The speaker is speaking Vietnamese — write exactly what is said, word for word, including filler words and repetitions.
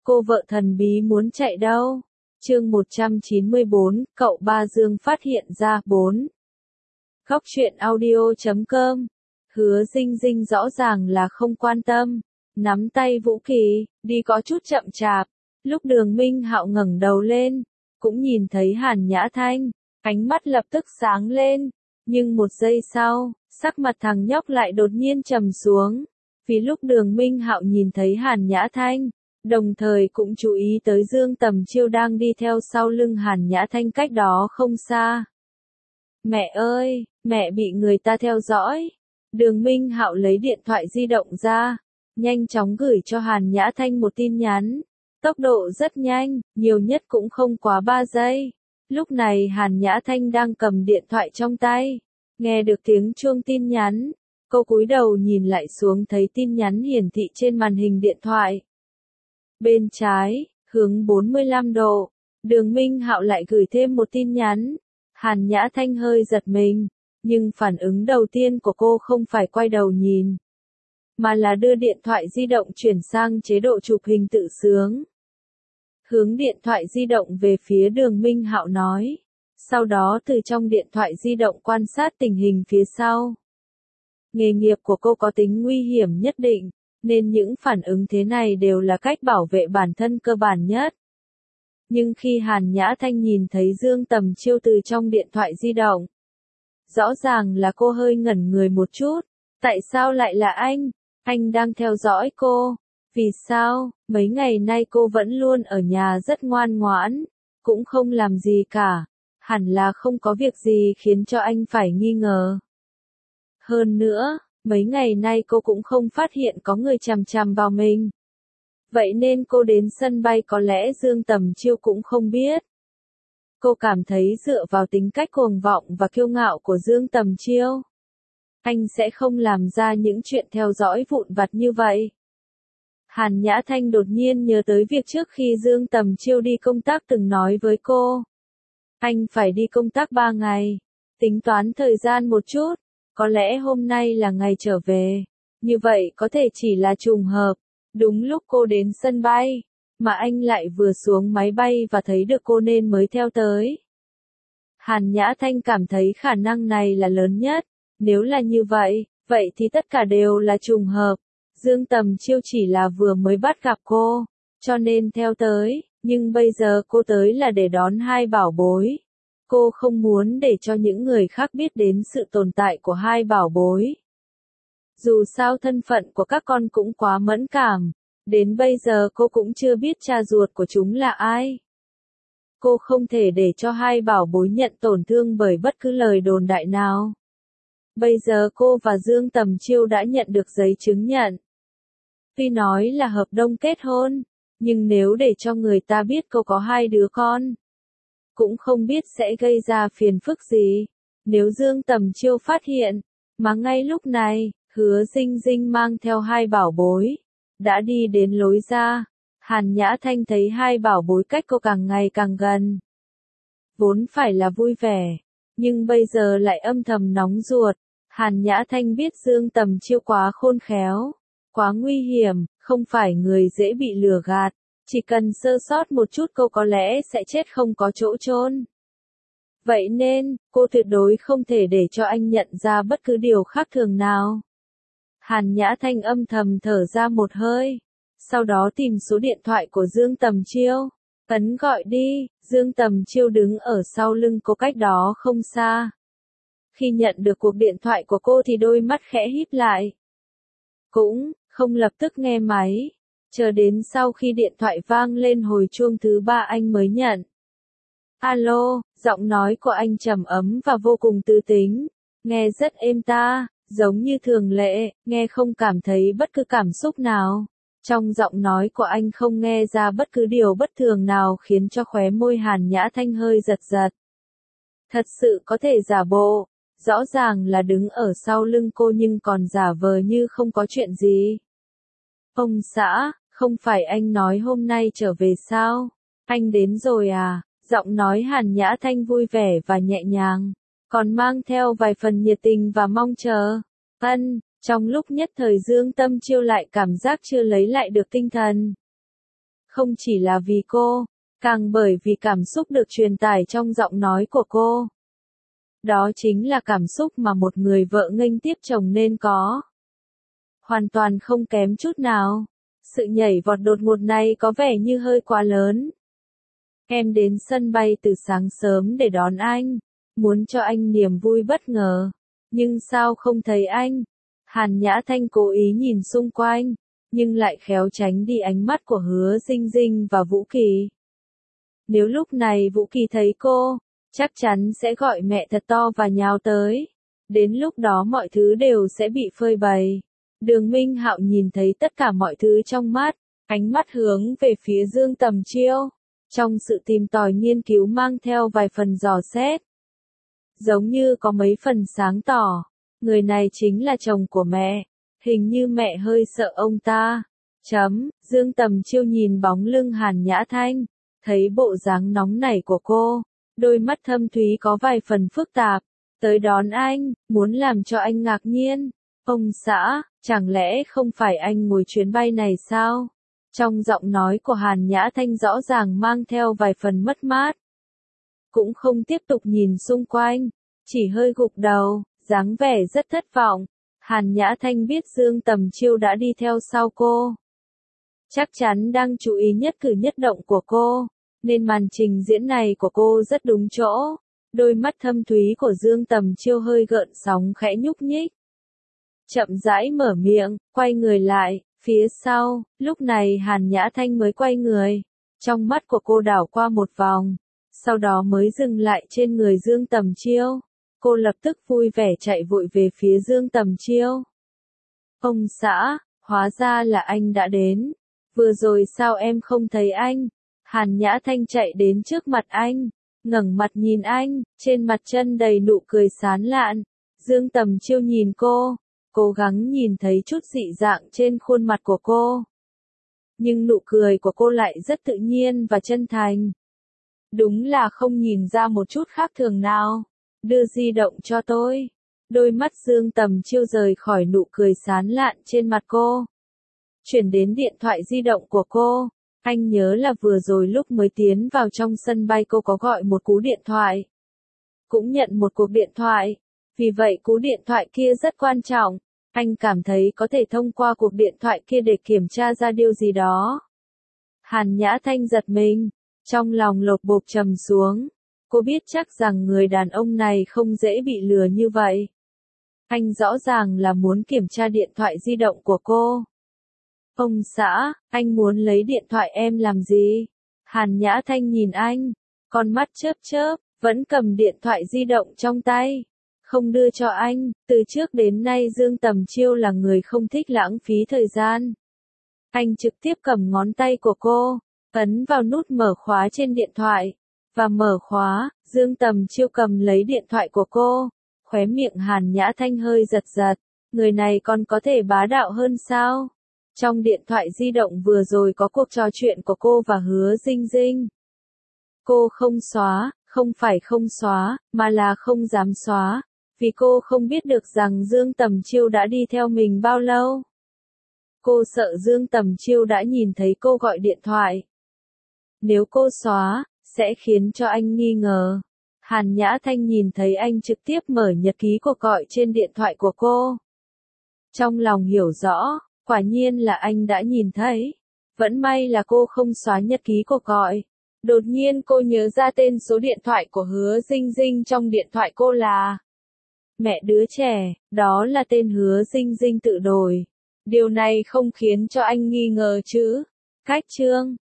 Cô vợ thần bí muốn chạy đâu? Chương một trăm chín mươi bốn, cậu ba Dương phát hiện ra. bốn. Góc truyện audio chấm com. Hứa Dinh Dinh rõ ràng là không quan tâm, nắm tay Vũ Kỳ, đi có chút chậm chạp. Lúc Đường Minh Hạo ngẩng đầu lên, cũng nhìn thấy Hàn Nhã Thanh, ánh mắt lập tức sáng lên, nhưng một giây sau, sắc mặt thằng nhóc lại đột nhiên trầm xuống, vì lúc Đường Minh Hạo nhìn thấy Hàn Nhã Thanh, đồng thời cũng chú ý tới Dương Tầm Chiêu đang đi theo sau lưng Hàn Nhã Thanh cách đó không xa. Mẹ ơi, mẹ bị người ta theo dõi. Đường Minh Hạo lấy điện thoại di động ra, nhanh chóng gửi cho Hàn Nhã Thanh một tin nhắn. Tốc độ rất nhanh, nhiều nhất cũng không quá ba giây. Lúc này Hàn Nhã Thanh đang cầm điện thoại trong tay, nghe được tiếng chuông tin nhắn, cô cúi đầu nhìn lại xuống thấy tin nhắn hiển thị trên màn hình điện thoại. Bên trái, hướng bốn mươi lăm độ, Đường Minh Hạo lại gửi thêm một tin nhắn. Hàn Nhã Thanh hơi giật mình, nhưng phản ứng đầu tiên của cô không phải quay đầu nhìn, mà là đưa điện thoại di động chuyển sang chế độ chụp hình tự sướng. Hướng điện thoại di động về phía Đường Minh Hạo nói, sau đó từ trong điện thoại di động quan sát tình hình phía sau. Nghề nghiệp của cô có tính nguy hiểm nhất định, nên những phản ứng thế này đều là cách bảo vệ bản thân cơ bản nhất. Nhưng khi Hàn Nhã Thanh nhìn thấy Dương Tầm Chiêu từ trong điện thoại di động, rõ ràng là cô hơi ngẩn người một chút. Tại sao lại là anh? Anh đang theo dõi cô. Vì sao? Mấy ngày nay cô vẫn luôn ở nhà rất ngoan ngoãn, cũng không làm gì cả. Hẳn là không có việc gì khiến cho anh phải nghi ngờ. Hơn nữa, mấy ngày nay cô cũng không phát hiện có người chằm chằm vào mình. Vậy nên cô đến sân bay có lẽ Dương Tầm Chiêu cũng không biết. Cô cảm thấy dựa vào tính cách cuồng vọng và kiêu ngạo của Dương Tầm Chiêu, anh sẽ không làm ra những chuyện theo dõi vụn vặt như vậy. Hàn Nhã Thanh đột nhiên nhớ tới việc trước khi Dương Tầm Chiêu đi công tác từng nói với cô. Anh phải đi công tác ba ngày. Tính toán thời gian một chút, có lẽ hôm nay là ngày trở về. Như vậy có thể chỉ là trùng hợp. Đúng lúc cô đến sân bay, mà anh lại vừa xuống máy bay và thấy được cô nên mới theo tới. Hàn Nhã Thanh cảm thấy khả năng này là lớn nhất. Nếu là như vậy, vậy thì tất cả đều là trùng hợp. Dương Tầm Chiêu chỉ là vừa mới bắt gặp cô, cho nên theo tới, nhưng bây giờ cô tới là để đón hai bảo bối. Cô không muốn để cho những người khác biết đến sự tồn tại của hai bảo bối. Dù sao thân phận của các con cũng quá mẫn cảm, đến bây giờ cô cũng chưa biết cha ruột của chúng là ai. Cô không thể để cho hai bảo bối nhận tổn thương bởi bất cứ lời đồn đại nào. Bây giờ cô và Dương Tầm Chiêu đã nhận được giấy chứng nhận. Tuy nói là hợp đồng kết hôn, nhưng nếu để cho người ta biết cô có hai đứa con, cũng không biết sẽ gây ra phiền phức gì. Nếu Dương Tầm Chiêu phát hiện, mà ngay lúc này, Hứa Dinh Dinh mang theo hai bảo bối, đã đi đến lối ra. Hàn Nhã Thanh thấy hai bảo bối cách cô càng ngày càng gần. Vốn phải là vui vẻ, nhưng bây giờ lại âm thầm nóng ruột. Hàn Nhã Thanh biết Dương Tầm Chiêu quá khôn khéo, quá nguy hiểm, không phải người dễ bị lừa gạt. Chỉ cần sơ sót một chút cô có lẽ sẽ chết không có chỗ chôn. Vậy nên, cô tuyệt đối không thể để cho anh nhận ra bất cứ điều khác thường nào. Hàn Nhã Thanh âm thầm thở ra một hơi, sau đó tìm số điện thoại của Dương Tầm Chiêu, ấn gọi đi. Dương Tầm Chiêu đứng ở sau lưng cô cách đó không xa. Khi nhận được cuộc điện thoại của cô thì đôi mắt khẽ híp lại. Cũng không lập tức nghe máy, chờ đến sau khi điện thoại vang lên hồi chuông thứ ba anh mới nhận. Alo, giọng nói của anh trầm ấm và vô cùng tư tính, nghe rất êm ta, giống như thường lệ, nghe không cảm thấy bất cứ cảm xúc nào. Trong giọng nói của anh không nghe ra bất cứ điều bất thường nào khiến cho khóe môi Hàn Nhã Thanh hơi giật giật. Thật sự có thể giả bộ, rõ ràng là đứng ở sau lưng cô nhưng còn giả vờ như không có chuyện gì. Ông xã, không phải anh nói hôm nay trở về sao? Anh đến rồi à? Giọng nói Hàn Nhã Thanh vui vẻ và nhẹ nhàng, còn mang theo vài phần nhiệt tình và mong chờ. Ân, trong lúc nhất thời Dương Tầm Chiêu lại cảm giác chưa lấy lại được tinh thần. Không chỉ là vì cô, càng bởi vì cảm xúc được truyền tải trong giọng nói của cô. Đó chính là cảm xúc mà một người vợ nghênh tiếp chồng nên có. Hoàn toàn không kém chút nào. Sự nhảy vọt đột ngột này có vẻ như hơi quá lớn. Em đến sân bay từ sáng sớm để đón anh, muốn cho anh niềm vui bất ngờ. Nhưng sao không thấy anh? Hàn Nhã Thanh cố ý nhìn xung quanh, nhưng lại khéo tránh đi ánh mắt của Hứa Dinh Dinh và Vũ Kỳ. Nếu lúc này Vũ Kỳ thấy cô, chắc chắn sẽ gọi mẹ thật to và nhào tới. Đến lúc đó mọi thứ đều sẽ bị phơi bày. Đường Minh Hạo nhìn thấy tất cả mọi thứ trong mắt, ánh mắt hướng về phía Dương Tầm Chiêu. Trong sự tìm tòi nghiên cứu mang theo vài phần dò xét. Giống như có mấy phần sáng tỏ, người này chính là chồng của mẹ, hình như mẹ hơi sợ ông ta. Chấm, Dương Tầm Chiêu nhìn bóng lưng Hàn Nhã Thanh, thấy bộ dáng nóng nảy của cô, đôi mắt thâm thúy có vài phần phức tạp, tới đón anh, muốn làm cho anh ngạc nhiên. Ông xã, chẳng lẽ không phải anh ngồi chuyến bay này sao? Trong giọng nói của Hàn Nhã Thanh rõ ràng mang theo vài phần mất mát. Cũng không tiếp tục nhìn xung quanh, chỉ hơi gục đầu, dáng vẻ rất thất vọng. Hàn Nhã Thanh biết Dương Tầm Chiêu đã đi theo sau cô. Chắc chắn đang chú ý nhất cử nhất động của cô, nên màn trình diễn này của cô rất đúng chỗ. Đôi mắt thâm thúy của Dương Tầm Chiêu hơi gợn sóng khẽ nhúc nhích. Chậm rãi mở miệng, quay người lại, phía sau, lúc này Hàn Nhã Thanh mới quay người. Trong mắt của cô đảo qua một vòng, sau đó mới dừng lại trên người Dương Tầm Chiêu. Cô lập tức vui vẻ chạy vội về phía Dương Tầm Chiêu. Ông xã, hóa ra là anh đã đến. Vừa rồi sao em không thấy anh? Hàn Nhã Thanh chạy đến trước mặt anh, ngẩng mặt nhìn anh, trên mặt chân đầy nụ cười sán lạn. Dương Tầm Chiêu nhìn cô, cố gắng nhìn thấy chút dị dạng trên khuôn mặt của cô. Nhưng nụ cười của cô lại rất tự nhiên và chân thành. Đúng là không nhìn ra một chút khác thường nào. Đưa di động cho tôi. Đôi mắt Dương Tầm Chiêu rời khỏi nụ cười sán lạn trên mặt cô. Chuyển đến điện thoại di động của cô. Anh nhớ là vừa rồi lúc mới tiến vào trong sân bay cô có gọi một cú điện thoại. Cũng nhận một cuộc điện thoại. Vì vậy cú điện thoại kia rất quan trọng. Anh cảm thấy có thể thông qua cuộc điện thoại kia để kiểm tra ra điều gì đó. Hàn Nhã Thanh giật mình. Trong lòng lột bột trầm xuống. Cô biết chắc rằng người đàn ông này không dễ bị lừa như vậy. Anh rõ ràng là muốn kiểm tra điện thoại di động của cô. Ông xã, anh muốn lấy điện thoại em làm gì? Hàn Nhã Thanh nhìn anh, con mắt chớp chớp, vẫn cầm điện thoại di động trong tay. Không đưa cho anh, từ trước đến nay Dương Tầm Chiêu là người không thích lãng phí thời gian. Anh trực tiếp cầm ngón tay của cô, ấn vào nút mở khóa trên điện thoại. Và mở khóa, Dương Tầm Chiêu cầm lấy điện thoại của cô. Khóe miệng Hàn Nhã Thanh hơi giật giật. Người này còn có thể bá đạo hơn sao? Trong điện thoại di động vừa rồi có cuộc trò chuyện của cô và Hứa Dinh Dinh. Cô không xóa, không phải không xóa, mà là không dám xóa. Vì cô không biết được rằng Dương Tầm Chiêu đã đi theo mình bao lâu. Cô sợ Dương Tầm Chiêu đã nhìn thấy cô gọi điện thoại. Nếu cô xóa, sẽ khiến cho anh nghi ngờ. Hàn Nhã Thanh nhìn thấy anh trực tiếp mở nhật ký cuộc gọi trên điện thoại của cô. Trong lòng hiểu rõ, quả nhiên là anh đã nhìn thấy. Vẫn may là cô không xóa nhật ký cuộc gọi. Đột nhiên cô nhớ ra tên số điện thoại của Hứa Dinh Dinh trong điện thoại cô là mẹ đứa trẻ, đó là tên Hứa Dinh Dinh tự đổi. Điều này không khiến cho anh nghi ngờ chứ? Cách chương